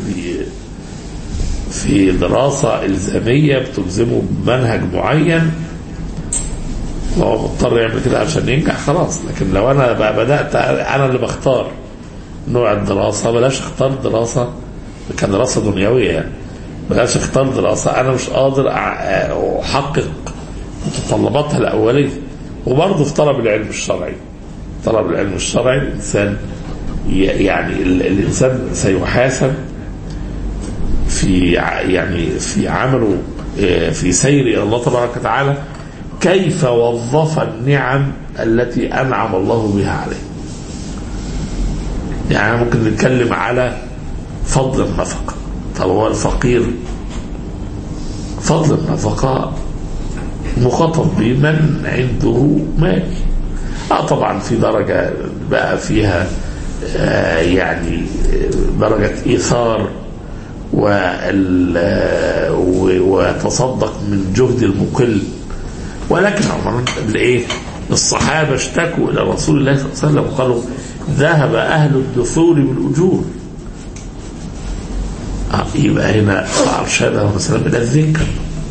في دراسة إلزامية بتلزمه بمنهج معين وهو مضطر يعمل كده عشان ينجح خلاص. لكن لو انا بقى بدأت انا اللي بختار نوع الدراسة، بلاش اختار دراسة كدراسة دنيوية يعني، بلاش اختار دراسة انا مش قادر احقق متطلباتها الأولية. وبرضه في طلب العلم الشرعي، طلب العلم الشرعي الإنسان يعني الإنسان سيحاسب في يعني في عمله في سير إلى الله تبارك وتعالى كيف وظف النعم التي أنعم الله بها عليه. يعني ممكن نتكلم على فضل النفقة. طب هو الفقير فضل النفقة مخاطب بمن عنده مال. اه طبعا في درجة بقى فيها آه يعني درجة إيثار وتصدق من جهد المقل، ولكن عمرا الايه الصحابة اشتكوا إلى رسول الله صلى الله عليه وسلم وقالوا ذهب أهل الدثور بالأجور. آه يبقى هنا أرشدهم مثلا إلى الذكر.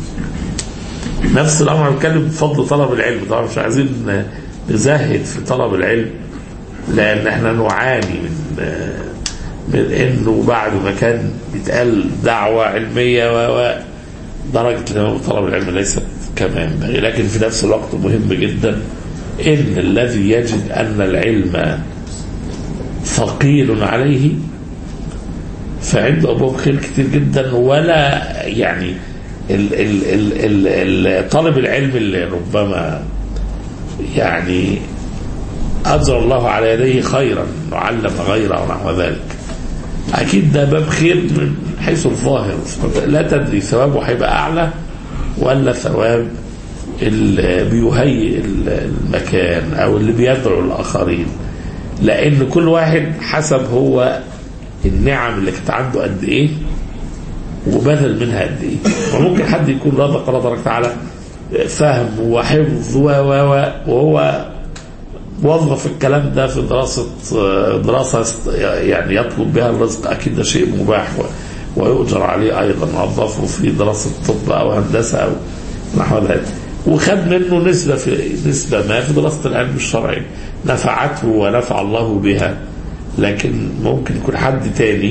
نفس الأمر نتكلم بفضل طلب العلم. طبعا مش عايزين نزهد في طلب العلم، لأن احنا نعاني من من إنه بعد ما كان بيتقال دعوة علمية ودرجة الإمام طلب العلم ليست كما ينبغي. لكن في نفس الوقت مهم جدا إن الذي يجد أن العلم ثقيل عليه فعنده أبواب خير كتير جدا، ولا يعني ال ال ال ال طالب العلم اللي ربما يعني أجر الله على يديه خيرا وعلم غيره ونحو ذلك، أكيد ده باب خير من حيث الظاهر. لا تدري ثوابه هيبقى أعلى ولا ثواب اللي بيهيئ المكان أو اللي بيدعو الآخرين، لأن كل واحد حسب هو النعم اللي كانت عنده قد إيه وبذل منها قد إيه. وممكن حد يكون رزق الله تبارك وتعالى فهم وحفظ وهو وظف الكلام ده في دراسة دراسة يعني يطلب بها الرزق، أكيد ده شيء مباح ويؤجر عليه أيضا. وظفه في دراسة طب أو هندسة أو نحو ذلك، وخد منه نسبة في نسبة ما في دراسة العلم الشرعي نفعته ونفع الله بها. لكن ممكن يكون حد تاني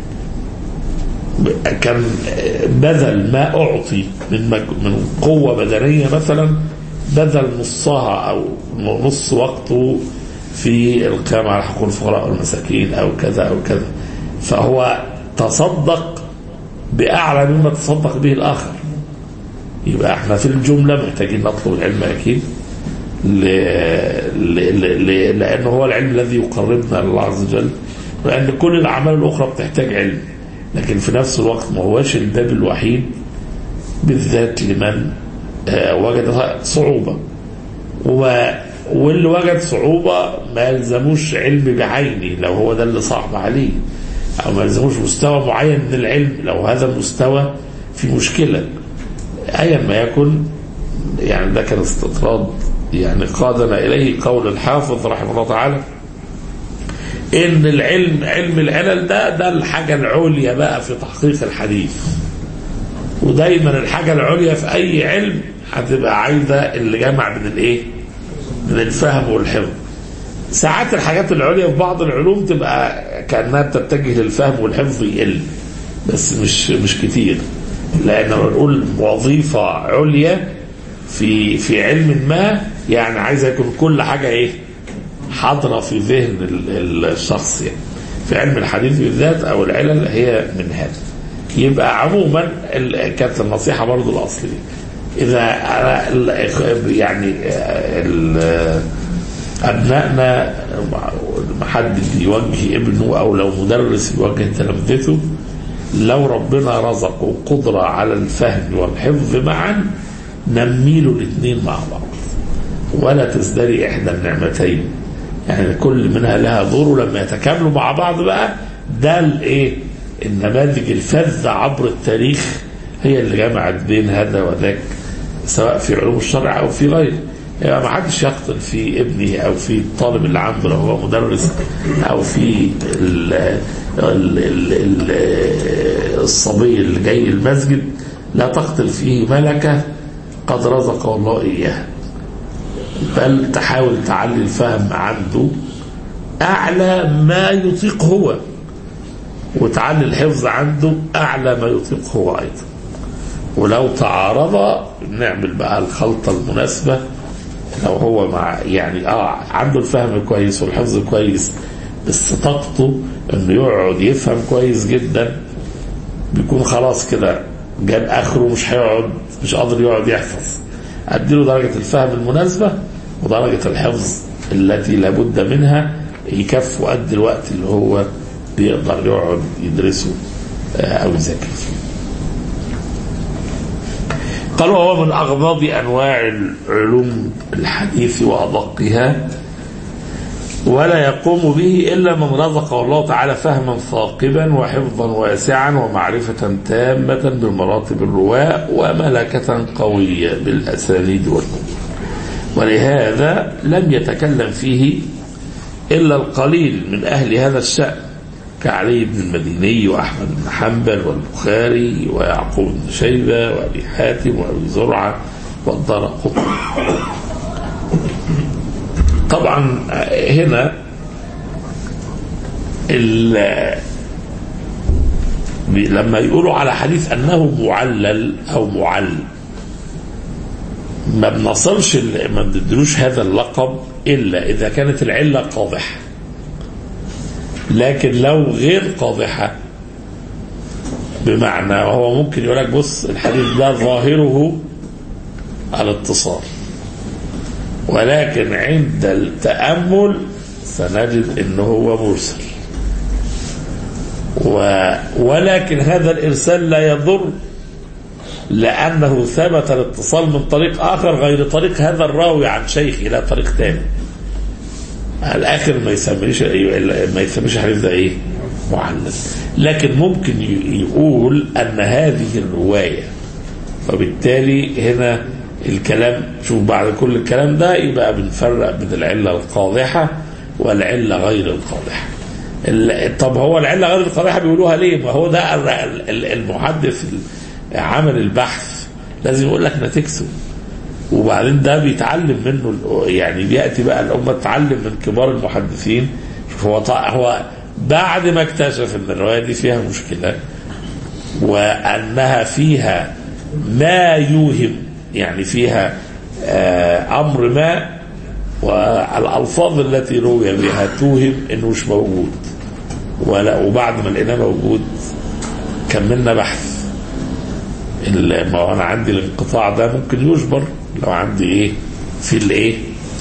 كان بذل ما أعطي من من قوة بدنية مثلا، بذل نصها أو نص وقته في القيام على حقوق الفقراء والمساكين أو كذا أو كذا، فهو تصدق بأعلى مما تصدق به الآخر. يبقى احنا في الجملة محتاجين نطلب العلم أكيد، لأنه هو العلم الذي يقربنا لله عز وجل، لأن كل الأعمال الأخرى بتحتاج علم، لكن في نفس الوقت ما هوش الباب الوحيد بالذات لمن وجد صعوبة. واللي وجد صعوبة ما يلزموش علم بعينه لو هو ده اللي صعب عليه، أو ما يلزموش مستوى معين من العلم لو هذا المستوى في مشكلة أيا ما يكن. يعني ده كان استطراد يعني قادنا إليه قول الحافظ رحمه الله تعالى إن العلم علم العلل ده ده الحاجة العليا بقى في تحقيق الحديث. ودايما الحاجة العليا في أي علم هتبقى عايزة اللي جمع من الإيه؟ من الفهم والحفظ. ساعات الحاجات العليا في بعض العلوم تبقى كأنها بتتجه للفهم والحفظ يقل، بس مش مش كتير، لأن نقول وظيفة عليا في في علم ما يعني عايزة يكون كل حاجة إيه؟ حاضرة في ذهن الشخص. يعني في علم الحديث بالذات أو العلل هي من هذا. يبقى عموما كانت النصيحة برضو الأصلية إذا يعني أبنائنا حد يوجه ابنه أو لو مدرس يوجه تلامذته، لو ربنا رزقه قدرة على الفهم والحفظ معا نميله الاثنين مع بعض، ولا تزدري إحدى النعمتين، يعني كل منها لها دور، ولما يتكاملوا مع بعض بقى ده الايه النماذج الفذة عبر التاريخ هي اللي جمعت بين هذا وذاك، سواء في علوم الشرع أو في غيره. يعني ما حدش يقتل في ابنه أو في الطالب اللي عنده لو هو مدرس، أو في ال ال ال ال الصبي اللي جاي المسجد، لا تقتل فيه ملكة قد رزقه الله إياها، بل تحاول تعلي الفهم عنده أعلى ما يطيق هو، وتعلي الحفظ عنده أعلى ما يطيق هو أيضا. ولو تعارض نعمل بقى الخلطة المناسبة، لو هو مع يعني آه عنده الفهم كويس والحفظ كويس، بس طاقته انه يقعد يفهم كويس جدا، بيكون خلاص كده جاب اخره، مش هيقعد مش قادر يقعد يحفظ، اديله درجة الفهم المناسبة ودرجة الحفظ التي لابد منها يكفوا قد الوقت اللي هو بيقدر يقعد يدرسه او يذاكر فيه. قالوا هو من أغضب أنواع العلوم الحديث وأدقها، ولا يقوم به إلا من رزقه الله تعالى فهما ثاقبا وحفظا واسعا ومعرفة تامة بمراتب الرواة وملكة قوية بالأسانيد والأمور، ولهذا لم يتكلم فيه إلا القليل من أهل هذا الشأن كعلي بن المديني وأحمد بن حنبل والبخاري ويعقوب بن شيبة وأبي حاتم وأبي زرعة والدارقطني. طبعا هنا لما يقولوا على حديث أنه معلل أو معل، ما بنصلش ما بندلوش هذا اللقب إلا إذا كانت العلة قاضحة، لكن لو غير قاضحة بمعنى وهو ممكن يقول لك بص الحديث ده ظاهره الاتصال، ولكن عند التأمل سنجد انه هو مرسل، ولكن هذا الإرسال لا يضر لأنه ثبت الاتصال من طريق آخر غير طريق هذا الراوي عن شيخ إلى طريق ثاني. الآخر ما يسميش ما يسميش حديث ده إيه معلل، لكن ممكن يقول أن هذه الرواية، فبالتالي هنا الكلام شوف بعد كل الكلام ده يبقى بنفرق بين العلة القاضحة والعلة غير القاضحة. طب هو العلة غير القاضحة بيقولوها ليه؟ ما هو ده المحدث عمل البحث لازم يقول لك نتيجته، وبعدين ده بيتعلم منه، يعني بيأتي بقى الأمة تتعلم من كبار المحدثين. هو هو بعد ما اكتشف ان الرواية دي فيها مشكلة وأنها فيها ما يوهم، يعني فيها أمر ما والألفاظ التي روي بها توهم إنه مش موجود، ولا وبعد ما لقيناه موجود كملنا بحث. ما أنا عندي الانقطاع ده ممكن يجبر لو عندي إيه في الإيه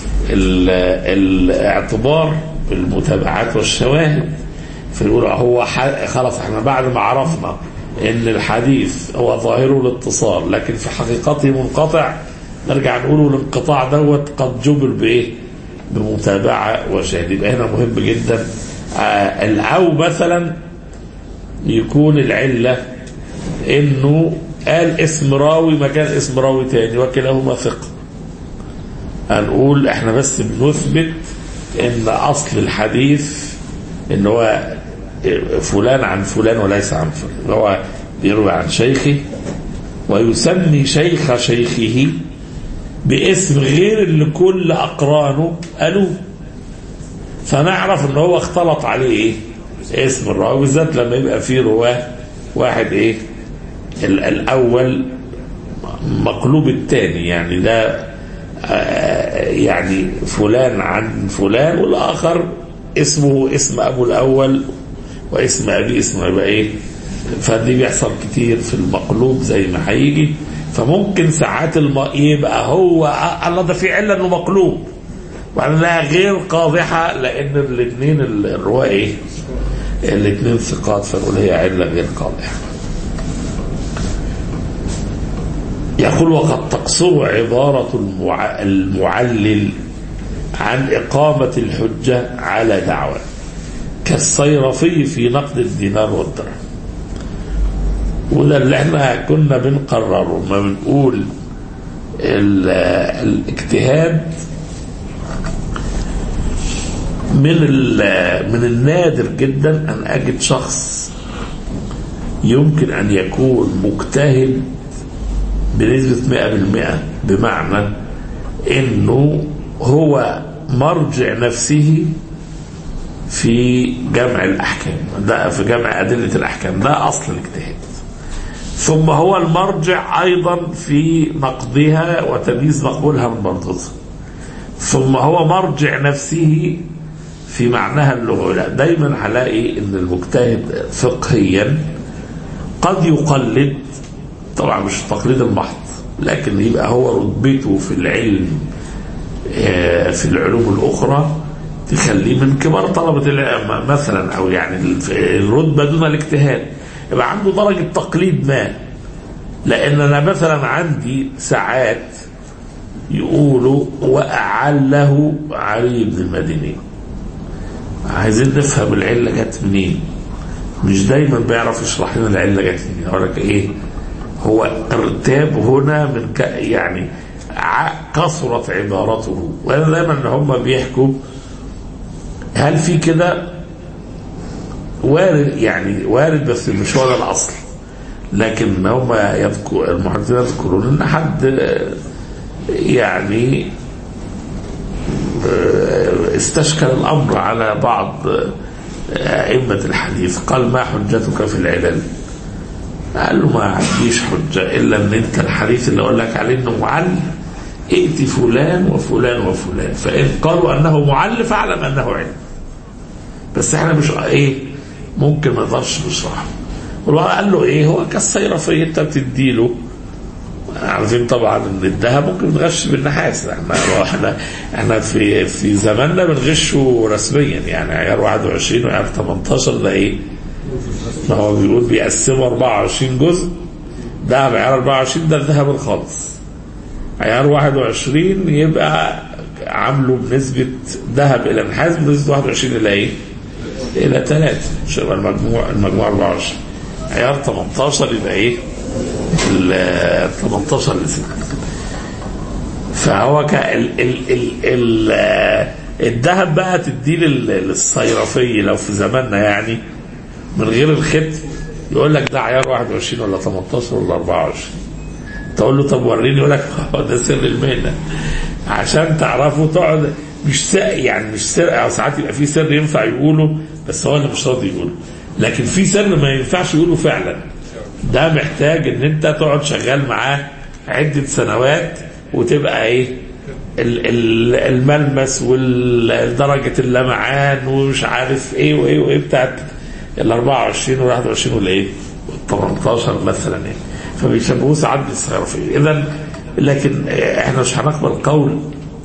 الاعتبار بالمتابعات والشواهد، فنقول هو خلاص احنا بعد ما عرفنا ان الحديث هو ظاهره الاتصال لكن في حقيقته منقطع، نرجع نقول الانقطاع دوت قد جبر بايه بمتابعه وشاهد. يبقى هنا مهم جدا. او مثلا يكون العله انه قال اسم راوي مكان اسم راوي تاني وكلاهما ثقه، هنقول احنا بس بنثبت ان اصل الحديث ان هو فلان عن فلان وليس عن فلان، هو بيروي عن شيخه ويسمي شيخ شيخه باسم غير اللي كل أقرانه قالوه، فنعرف ان هو اختلط عليه ايه اسم الراوي، بالذات لما يبقى فيه رواه واحد ايه الاول مقلوب الثاني، يعني ده يعني فلان عن فلان والاخر اسمه اسم ابو الاول واسم ابي اسمه يبقى ايه، فدي بيحصل كتير في المقلوب زي ما هيجي. فممكن ساعات الم... يبقى هو الله ده في عله انه مقلوب، وأنها غير قادحة لأن الاثنين الرواة إيه؟ الاثنين ثقات، فنقول هي علة غير قادحة. يقول وقد تقصر عبارة المعلل عن إقامة الحجة على دعوة كالصيرفي في نقد الدينار والدرهم. وده اللي احنا كنا بنقرره ما بنقول الاجتهاد من من النادر جدا أن أجد شخص يمكن أن يكون مجتهد بنسبة مئة بالمئة، بمعنى أنه هو مرجع نفسه في جمع الأحكام، ده في جمع أدلة الأحكام، ده أصل الاجتهاد. ثم هو المرجع أيضا في نقدها وتمييز مقبولها من مردودها. ثم هو مرجع نفسه في معناها اللغوي. لا، دايما هلاقي ان المجتهد فقهيا قد يقلد، طبعا مش التقليد المحض، لكن يبقى هو رتبته في العلم في العلوم الاخرى تخليه من كبار طلبة العلم مثلا، او يعني الرتبة دون الاجتهاد، يبقى عنده درجة تقليد ما. لان انا مثلا عندي ساعات يقولوا وأعله علي بن المديني، عايزين نفهم العلة جت منين. مش دايما بيعرف يشرح لنا العلة جت منين. اقول لك ايه، هو ارتاب هنا من ك... يعني كثرت عبارته. وانا دايما ان هم بيحكوا هل في كده وارد، يعني وارد بس مش هو ده الاصل. لكن هم يذكر المحدثين يذكرون ان حد يعني استشكل الأمر على بعض أئمة الحديث، قال ما حجتك في العلل؟ قال له ما عنديش حجة إلا أن أنت الحديث اللي أقول لك عليه أنه معل ائت فلان وفلان وفلان، فإن قالوا أنه معل فاعلم أنه علم. بس احنا مش ايه ممكن ما نقدرش نشرحه. قال له ايه، هو كالصيرفي انت بتديله، عارفين طبعا ان الذهب ممكن نغش بالنحاس. احنا احنا احنا في في زماننا بنغشه رسميا، يعني عيار واحد وعشرين وعيار تمنتاشر ده ايه؟ ما هو بيقول بيقسموا أربعة وعشرين جزء، ذهب عيار أربعة وعشرين ده الذهب الخالص، عيار واحد وعشرين يبقى عامله بنسبة ذهب الى نحاس بنسبة واحد وعشرين الى ايه؟ الى ثلاثة، مش يبقى المجموع المجموع أربعة وعشرين. عيار تمنتاشر يبقى ايه؟ ال تمنتاشر لسنة. فهو ال ال ال ال الذهب بقى تديه للصيرفي لو في زماننا يعني من غير الختم، يقول لك ده عيار واحد وعشرين ولا تمنتاشر ولا أربعة وعشرين. تقول له طب وريني، يقول لك ده سر المهنة. عشان تعرفوا تقعد مش سر، يعني مش سر، او ساعات يبقى في سر ينفع يقوله بس هو اللي مش راضي يقوله، لكن في سر ما ينفعش يقوله فعلا. ده محتاج ان انت تقعد شغال معاه عدة سنوات وتبقى ايه الملمس والدرجة اللمعان ومش عارف ايه وايه وايه بتاعت ال أربعة وعشرين وال واحد وعشرين ولا ايه تمنتاشر مثلا يعني، فبيشبهوه ساعات بالصيرفي. اذا لكن احنا مش هنقبل قول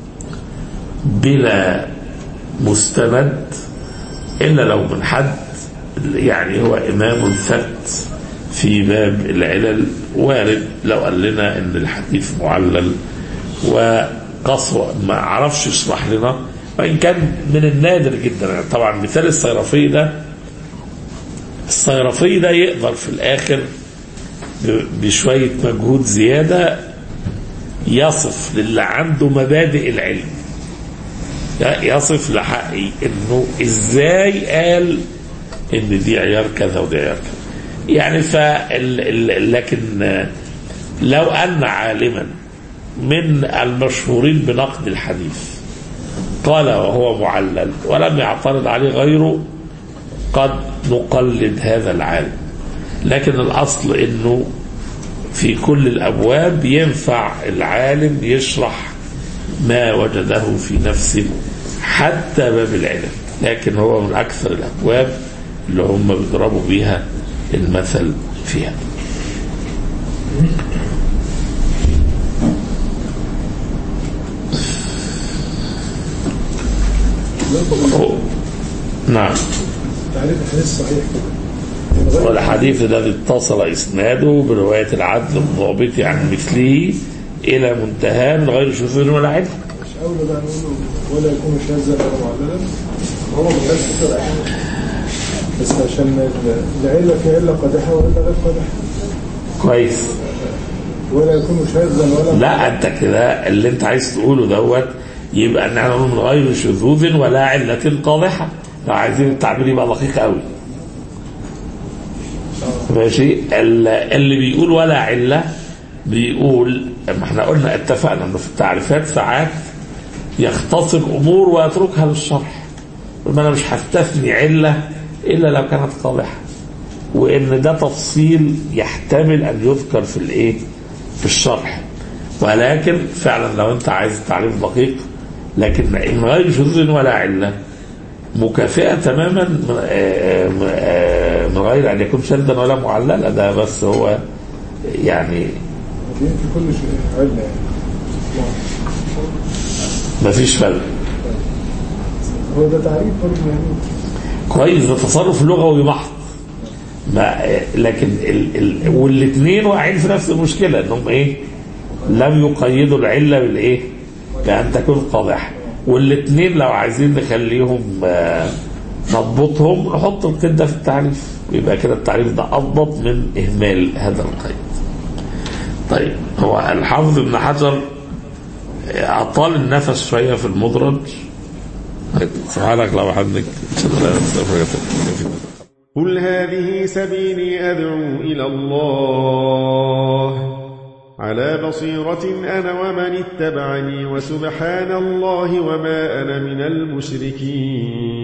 بلا مستند الا لو من حد يعني هو امام ثبت في باب العلل. وارد لو قال لنا ان الحديث معلل وقصر ما عرفش يشرح لنا، وان كان من النادر جدا. يعني طبعا مثال الصيرفي ده، الصيرفي ده يقدر في الاخر بشوية مجهود زيادة يصف للي عنده مبادئ العلم، يصف لحقي انه ازاي قال ان دي عيار كذا ودي عيار كذا. يعني فال لكن لو ان عالما من المشهورين بنقد الحديث قال وهو معلل ولم يعترض عليه غيره، قد نقلد هذا العالم. لكن الاصل انه في كل الابواب ينفع العالم يشرح ما وجده في نفسه حتى باب العلم، لكن هو من اكثر الابواب اللي هم بيضربوا بيها المثل فيها. نعم. تعريف الحديث صحيح كده. والحديث الذي اتصل إسناده برواية العدل الضابط عن مثله إلى منتهى من غير شذوذ ولا علة. مش أولى بقى نقوله ولا يكون شاذا ولا معللا، هو مجال كتير بس عشان العلة في علة قادحة وعلة غير قادحة. كويس. ولا يكون شاذا ولا لا أنت كده اللي أنت عايز تقوله دوت يبقى أن نحن من غير شذوذ ولا علة قادحة. لو عايزين التعبير يبقى دقيق قوي. ماشي. اللي بيقول ولا علة بيقول، ما احنا قلنا اتفقنا انه في التعريفات ساعات يختصر امور ويتركها للشرح. ما انا مش هستثني علة الا لو كانت قادحة، وان ده تفصيل يحتمل ان يذكر في الايه في الشرح. ولكن فعلا لو انت عايز تعريف دقيق، لكن من غير شذوذ ولا علة مكافئة تماما من غير ان يكون شاذا ولا معللا. ده بس هو يعني في كل شيء علة يعني مفيش فرق. هو ده تعريف برضه يعني كويس، ده تصرف لغوي محض. لكن ال ال والاثنين واقعين في نفس المشكله، انهم ايه لم يقيدوا العله بالايه بان تكون قادحه. والاثنين لو عايزين نخليهم آه نضبطهم نحط القيد ده في التعريف، ويبقى كده التعريف ده اضبط من اهمال هذا القيد. طيب هو الحافظ ابن حجر اطال النفس شويه في المدرج. سبحانك لو حدك قل هذه سبيلي أدعو إلى الله على بصيرة أنا ومن اتبعني وسبحان الله وما أنا من المشركين.